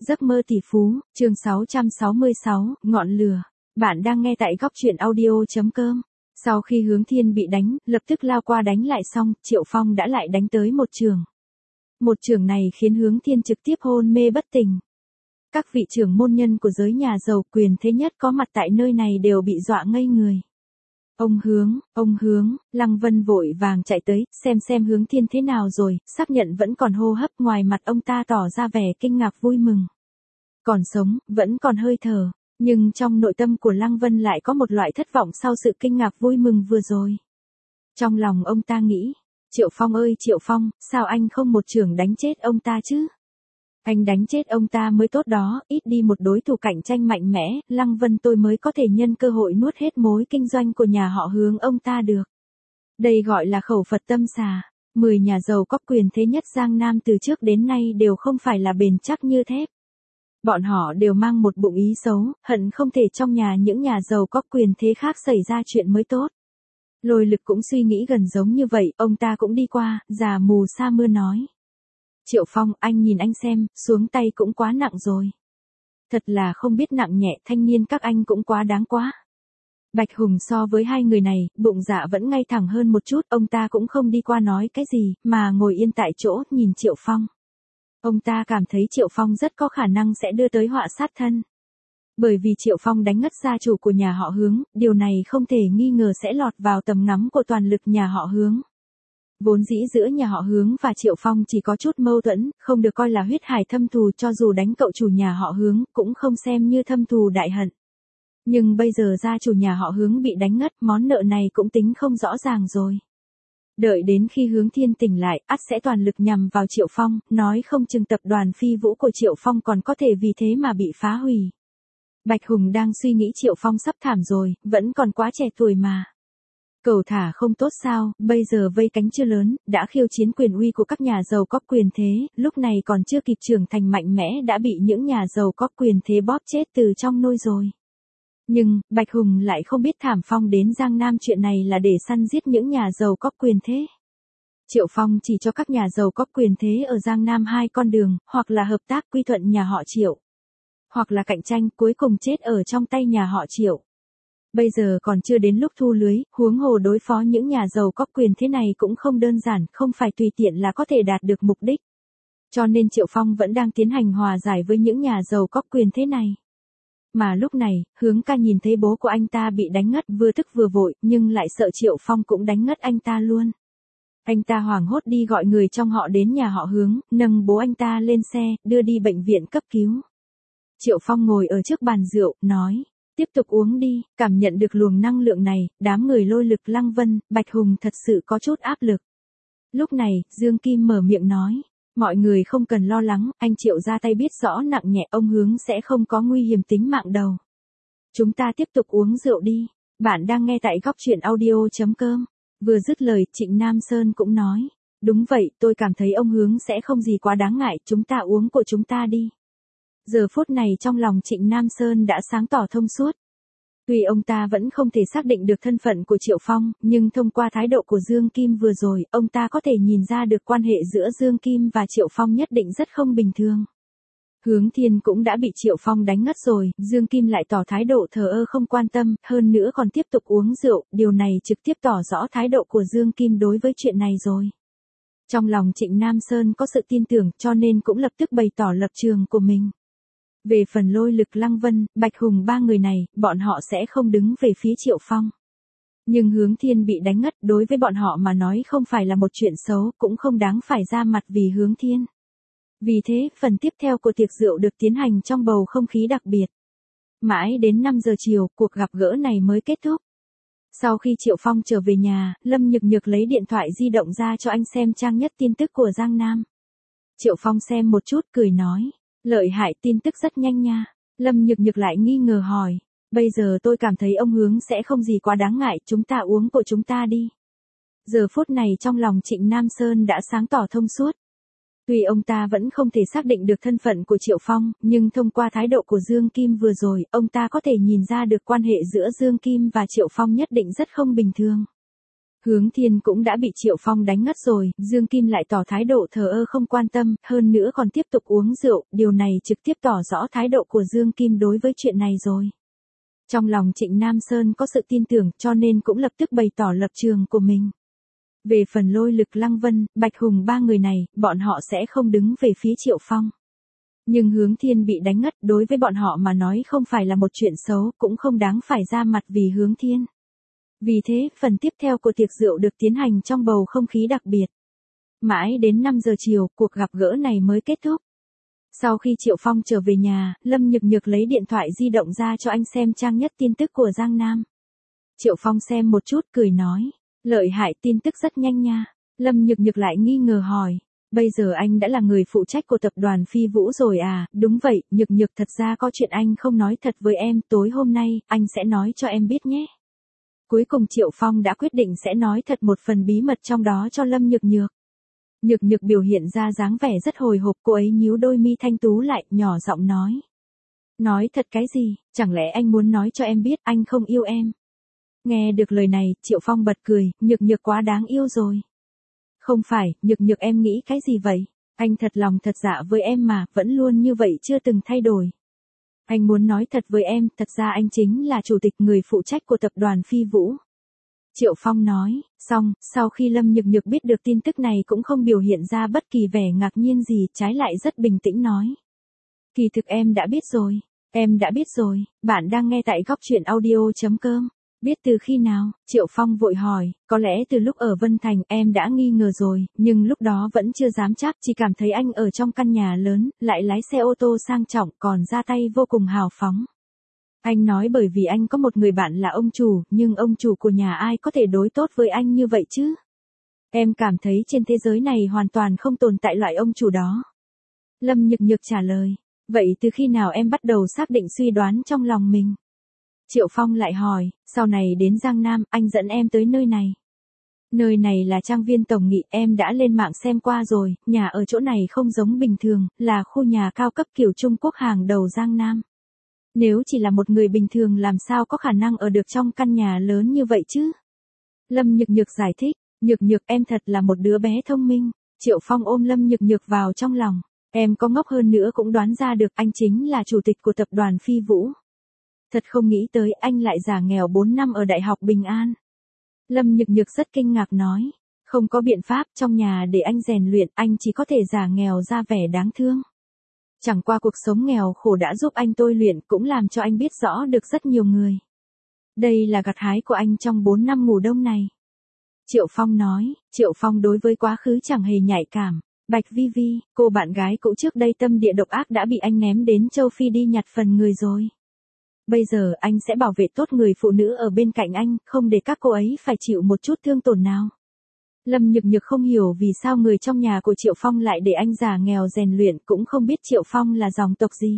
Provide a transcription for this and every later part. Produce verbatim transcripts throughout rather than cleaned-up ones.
Giấc mơ tỷ phú, chương sáu trăm sáu mươi sáu, ngọn lửa. Bạn đang nghe tại góc truyện audio.com. Sau khi Hướng Thiên bị đánh, lập tức lao qua đánh lại xong, Triệu Phong đã lại đánh tới một trường. Một trường này khiến Hướng Thiên trực tiếp hôn mê bất tỉnh. Các vị trưởng môn nhân của giới nhà giàu quyền thế nhất có mặt tại nơi này đều bị dọa ngây người. Ông Hướng, ông Hướng, Lăng Vân vội vàng chạy tới, xem xem Hướng Thiên thế nào rồi, xác nhận vẫn còn hô hấp, ngoài mặt ông ta tỏ ra vẻ kinh ngạc vui mừng. Còn sống, vẫn còn hơi thở, nhưng trong nội tâm của Lăng Vân lại có một loại thất vọng sau sự kinh ngạc vui mừng vừa rồi. Trong lòng ông ta nghĩ, Triệu Phong ơi Triệu Phong, sao anh không một chưởng đánh chết ông ta chứ? Anh đánh chết ông ta mới tốt đó, ít đi một đối thủ cạnh tranh mạnh mẽ, Lăng Vân tôi mới có thể nhân cơ hội nuốt hết mối kinh doanh của nhà họ Hướng ông ta được. Đây gọi là khẩu Phật tâm xà. Mười nhà giàu có quyền thế nhất Giang Nam từ trước đến nay đều không phải là bền chắc như thép. Bọn họ đều mang một bụng ý xấu, hận không thể trong nhà những nhà giàu có quyền thế khác xảy ra chuyện mới tốt. Lôi Lực cũng suy nghĩ gần giống như vậy, ông ta cũng đi qua, già mù sa mưa nói. Triệu Phong, anh nhìn anh xem, xuống tay cũng quá nặng rồi. Thật là không biết nặng nhẹ, thanh niên các anh cũng quá đáng quá. Bạch Hùng so với hai người này, bụng dạ vẫn ngay thẳng hơn một chút, ông ta cũng không đi qua nói cái gì, mà ngồi yên tại chỗ, nhìn Triệu Phong. Ông ta cảm thấy Triệu Phong rất có khả năng sẽ đưa tới họa sát thân. Bởi vì Triệu Phong đánh ngất gia chủ của nhà họ Hướng, điều này không thể nghi ngờ sẽ lọt vào tầm ngắm của toàn lực nhà họ Hướng. Vốn dĩ giữa nhà họ Hướng và Triệu Phong chỉ có chút mâu thuẫn, không được coi là huyết hải thâm thù, cho dù đánh cậu chủ nhà họ Hướng, cũng không xem như thâm thù đại hận. Nhưng bây giờ gia chủ nhà họ Hướng bị đánh ngất, món nợ này cũng tính không rõ ràng rồi. Đợi đến khi Hướng Thiên tỉnh lại, ắt sẽ toàn lực nhằm vào Triệu Phong, nói không chừng tập đoàn Phi Vũ của Triệu Phong còn có thể vì thế mà bị phá hủy. Bạch Hùng đang suy nghĩ Triệu Phong sắp thảm rồi, vẫn còn quá trẻ tuổi mà. Cầu thả không tốt sao, bây giờ vây cánh chưa lớn, đã khiêu chiến quyền uy của các nhà giàu có quyền thế, lúc này còn chưa kịp trưởng thành mạnh mẽ đã bị những nhà giàu có quyền thế bóp chết từ trong nôi rồi. Nhưng, Bạch Hùng lại không biết Thảm Phong đến Giang Nam chuyện này là để săn giết những nhà giàu có quyền thế. Triệu Phong chỉ cho các nhà giàu có quyền thế ở Giang Nam hai con đường, hoặc là hợp tác quy thuận nhà họ Triệu, hoặc là cạnh tranh cuối cùng chết ở trong tay nhà họ Triệu. Bây giờ còn chưa đến lúc thu lưới, huống hồ đối phó những nhà giàu có quyền thế này cũng không đơn giản, không phải tùy tiện là có thể đạt được mục đích. Cho nên Triệu Phong vẫn đang tiến hành hòa giải với những nhà giàu có quyền thế này. Mà lúc này, Hướng ca nhìn thấy bố của anh ta bị đánh ngất, vừa tức vừa vội, nhưng lại sợ Triệu Phong cũng đánh ngất anh ta luôn. Anh ta hoảng hốt đi gọi người trong họ đến nhà họ Hướng, nâng bố anh ta lên xe, đưa đi bệnh viện cấp cứu. Triệu Phong ngồi ở trước bàn rượu, nói, tiếp tục uống đi, cảm nhận được luồng năng lượng này, đám người Lôi Lực, Lăng Vân, Bạch Hùng thật sự có chút áp lực. Lúc này, Dương Kim mở miệng nói, mọi người không cần lo lắng, anh Triệu ra tay biết rõ nặng nhẹ, ông Hướng sẽ không có nguy hiểm tính mạng đâu. Chúng ta tiếp tục uống rượu đi. Bạn đang nghe tại góc truyện audio.com. Vừa dứt lời, Trịnh Nam Sơn cũng nói, đúng vậy, tôi cảm thấy ông Hướng sẽ không gì quá đáng ngại, chúng ta uống của chúng ta đi. Giờ phút này trong lòng Trịnh Nam Sơn đã sáng tỏ thông suốt. Tuy ông ta vẫn không thể xác định được thân phận của Triệu Phong, nhưng thông qua thái độ của Dương Kim vừa rồi, ông ta có thể nhìn ra được quan hệ giữa Dương Kim và Triệu Phong nhất định rất không bình thường. Hướng Thiên cũng đã bị Triệu Phong đánh ngất rồi, Dương Kim lại tỏ thái độ thờ ơ không quan tâm, hơn nữa còn tiếp tục uống rượu, điều này trực tiếp tỏ rõ thái độ của Dương Kim đối với chuyện này rồi. Trong lòng Trịnh Nam Sơn có sự tin tưởng, cho nên cũng lập tức bày tỏ lập trường của mình. Về phần Lôi Lực, Lăng Vân, Bạch Hùng ba người này, bọn họ sẽ không đứng về phía Triệu Phong. Nhưng Hướng Thiên bị đánh ngất đối với bọn họ mà nói không phải là một chuyện xấu, cũng không đáng phải ra mặt vì Hướng Thiên. Vì thế, phần tiếp theo của tiệc rượu được tiến hành trong bầu không khí đặc biệt. Mãi đến năm giờ chiều, cuộc gặp gỡ này mới kết thúc. Sau khi Triệu Phong trở về nhà, Lâm Nhược Nhược lấy điện thoại di động ra cho anh xem trang nhất tin tức của Giang Nam. Triệu Phong xem một chút cười nói. Lợi hại, tin tức rất nhanh nha. Lâm Nhược Nhược lại nghi ngờ hỏi. Bây giờ tôi cảm thấy ông Hướng sẽ không gì quá đáng ngại, chúng ta uống của chúng ta đi. Giờ phút này trong lòng Trịnh Nam Sơn đã sáng tỏ thông suốt. Tuy ông ta vẫn không thể xác định được thân phận của Triệu Phong, nhưng thông qua thái độ của Dương Kim vừa rồi, ông ta có thể nhìn ra được quan hệ giữa Dương Kim và Triệu Phong nhất định rất không bình thường. Hướng Thiên cũng đã bị Triệu Phong đánh ngất rồi, Dương Kim lại tỏ thái độ thờ ơ không quan tâm, hơn nữa còn tiếp tục uống rượu, điều này trực tiếp tỏ rõ thái độ của Dương Kim đối với chuyện này rồi. Trong lòng Trịnh Nam Sơn có sự tin tưởng cho nên cũng lập tức bày tỏ lập trường của mình. Về phần Lôi Lực, Lăng Vân, Bạch Hùng ba người này, bọn họ sẽ không đứng về phía Triệu Phong. Nhưng Hướng Thiên bị đánh ngất đối với bọn họ mà nói không phải là một chuyện xấu, cũng không đáng phải ra mặt vì Hướng Thiên. Vì thế, phần tiếp theo của tiệc rượu được tiến hành trong bầu không khí đặc biệt. Mãi đến năm giờ chiều, cuộc gặp gỡ này mới kết thúc. Sau khi Triệu Phong trở về nhà, Lâm Nhược Nhược lấy điện thoại di động ra cho anh xem trang nhất tin tức của Giang Nam. Triệu Phong xem một chút cười nói, lợi hại, tin tức rất nhanh nha. Lâm Nhược Nhược lại nghi ngờ hỏi, bây giờ anh đã là người phụ trách của tập đoàn Phi Vũ rồi à? Đúng vậy, Nhược Nhược, thật ra có chuyện anh không nói thật với em, tối hôm nay, anh sẽ nói cho em biết nhé. Cuối cùng Triệu Phong đã quyết định sẽ nói thật một phần bí mật trong đó cho Lâm Nhược Nhược. Nhược Nhược biểu hiện ra dáng vẻ rất hồi hộp, cô ấy nhíu đôi mi thanh tú lại, nhỏ giọng nói. Nói thật cái gì, chẳng lẽ anh muốn nói cho em biết anh không yêu em? Nghe được lời này, Triệu Phong bật cười, Nhược Nhược quá đáng yêu rồi. Không phải, Nhược Nhược em nghĩ cái gì vậy? Anh thật lòng thật dạ với em mà, vẫn luôn như vậy chưa từng thay đổi. Anh muốn nói thật với em, thật ra anh chính là chủ tịch, người phụ trách của tập đoàn Phi Vũ. Triệu Phong nói, xong, sau khi Lâm Nhược Nhược biết được tin tức này cũng không biểu hiện ra bất kỳ vẻ ngạc nhiên gì, trái lại rất bình tĩnh nói. Kỳ thực em đã biết rồi, em đã biết rồi, bạn đang nghe tại góc truyện audio chấm com. Biết từ khi nào? Triệu Phong vội hỏi, có lẽ từ lúc ở Vân Thành em đã nghi ngờ rồi, nhưng lúc đó vẫn chưa dám chắc, chỉ cảm thấy anh ở trong căn nhà lớn, lại lái xe ô tô sang trọng, còn ra tay vô cùng hào phóng. Anh nói bởi vì anh có một người bạn là ông chủ, nhưng ông chủ của nhà ai có thể đối tốt với anh như vậy chứ? Em cảm thấy trên thế giới này hoàn toàn không tồn tại loại ông chủ đó. Lâm Nhược Nhược trả lời, vậy từ khi nào em bắt đầu xác định suy đoán trong lòng mình? Triệu Phong lại hỏi, sau này đến Giang Nam, anh dẫn em tới nơi này. Nơi này là trang viên Tổng Nghị, em đã lên mạng xem qua rồi, nhà ở chỗ này không giống bình thường, là khu nhà cao cấp kiểu Trung Quốc hàng đầu Giang Nam. Nếu chỉ là một người bình thường làm sao có khả năng ở được trong căn nhà lớn như vậy chứ? Lâm Nhược Nhược giải thích, Nhược Nhược em thật là một đứa bé thông minh. Triệu Phong ôm Lâm Nhược Nhược vào trong lòng, em có ngốc hơn nữa cũng đoán ra được anh chính là chủ tịch của tập đoàn Phi Vũ. Thật không nghĩ tới anh lại giả nghèo bốn năm ở Đại học Bình An. Lâm Nhược Nhược rất kinh ngạc nói, không có biện pháp, trong nhà để anh rèn luyện, anh chỉ có thể giả nghèo ra vẻ đáng thương. Chẳng qua cuộc sống nghèo khổ đã giúp anh tôi luyện, cũng làm cho anh biết rõ được rất nhiều người. Đây là gặt hái của anh trong bốn năm ngủ đông này. Triệu Phong nói, Triệu Phong đối với quá khứ chẳng hề nhạy cảm. Bạch Vi Vi, cô bạn gái cũ trước đây tâm địa độc ác đã bị anh ném đến châu Phi đi nhặt phần người rồi. Bây giờ anh sẽ bảo vệ tốt người phụ nữ ở bên cạnh anh, không để các cô ấy phải chịu một chút thương tổn nào. Lâm Nhược Nhược không hiểu vì sao người trong nhà của Triệu Phong lại để anh già nghèo rèn luyện, cũng không biết Triệu Phong là dòng tộc gì.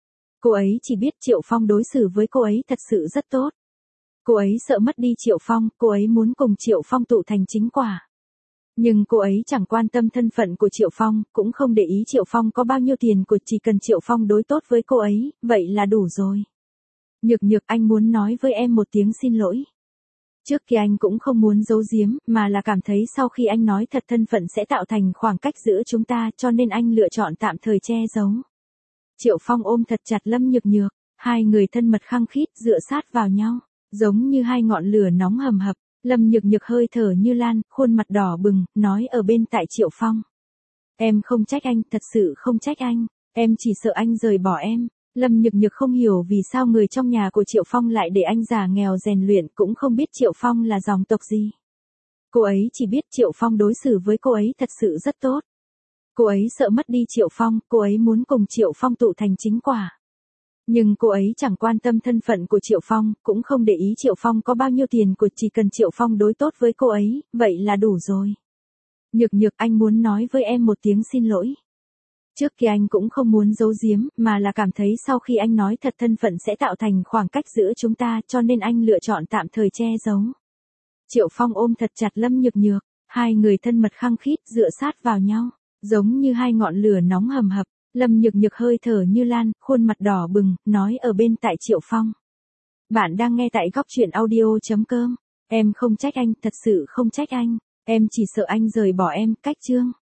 Cô ấy chỉ biết Triệu Phong đối xử với cô ấy thật sự rất tốt. Cô ấy sợ mất đi Triệu Phong, cô ấy muốn cùng Triệu Phong tụ thành chính quả. Nhưng cô ấy chẳng quan tâm thân phận của Triệu Phong, cũng không để ý Triệu Phong có bao nhiêu tiền của, chỉ cần Triệu Phong đối tốt với cô ấy, vậy là đủ rồi. Nhược Nhược, anh muốn nói với em một tiếng xin lỗi. Trước kia anh cũng không muốn giấu giếm, mà là cảm thấy sau khi anh nói thật thân phận sẽ tạo thành khoảng cách giữa chúng ta, cho nên anh lựa chọn tạm thời che giấu. Triệu Phong ôm thật chặt Lâm Nhược Nhược, hai người thân mật khăng khít dựa sát vào nhau, giống như hai ngọn lửa nóng hầm hập. Lâm Nhược Nhược hơi thở như lan, khuôn mặt đỏ bừng, nói ở bên tại Triệu Phong. Em không trách anh, thật sự không trách anh, em chỉ sợ anh rời bỏ em. Lâm Nhược Nhược không hiểu vì sao người trong nhà của Triệu Phong lại để anh già nghèo rèn luyện, cũng không biết Triệu Phong là dòng tộc gì. Cô ấy chỉ biết Triệu Phong đối xử với cô ấy thật sự rất tốt. Cô ấy sợ mất đi Triệu Phong, cô ấy muốn cùng Triệu Phong tụ thành chính quả. Nhưng cô ấy chẳng quan tâm thân phận của Triệu Phong, cũng không để ý Triệu Phong có bao nhiêu tiền của, chỉ cần Triệu Phong đối tốt với cô ấy, vậy là đủ rồi. Nhược Nhược, anh muốn nói với em một tiếng xin lỗi. Trước kia anh cũng không muốn giấu giếm, mà là cảm thấy sau khi anh nói thật thân phận sẽ tạo thành khoảng cách giữa chúng ta, cho nên anh lựa chọn tạm thời che giấu. Triệu Phong ôm thật chặt Lâm Nhược Nhược, hai người thân mật khăng khít dựa sát vào nhau, giống như hai ngọn lửa nóng hầm hập. Lâm Nhược Nhược hơi thở như lan, khuôn mặt đỏ bừng, nói ở bên tại Triệu Phong. Bạn đang nghe tại góc truyện audio chấm com. Em không trách anh, thật sự không trách anh. Em chỉ sợ anh rời bỏ em, cách Trương.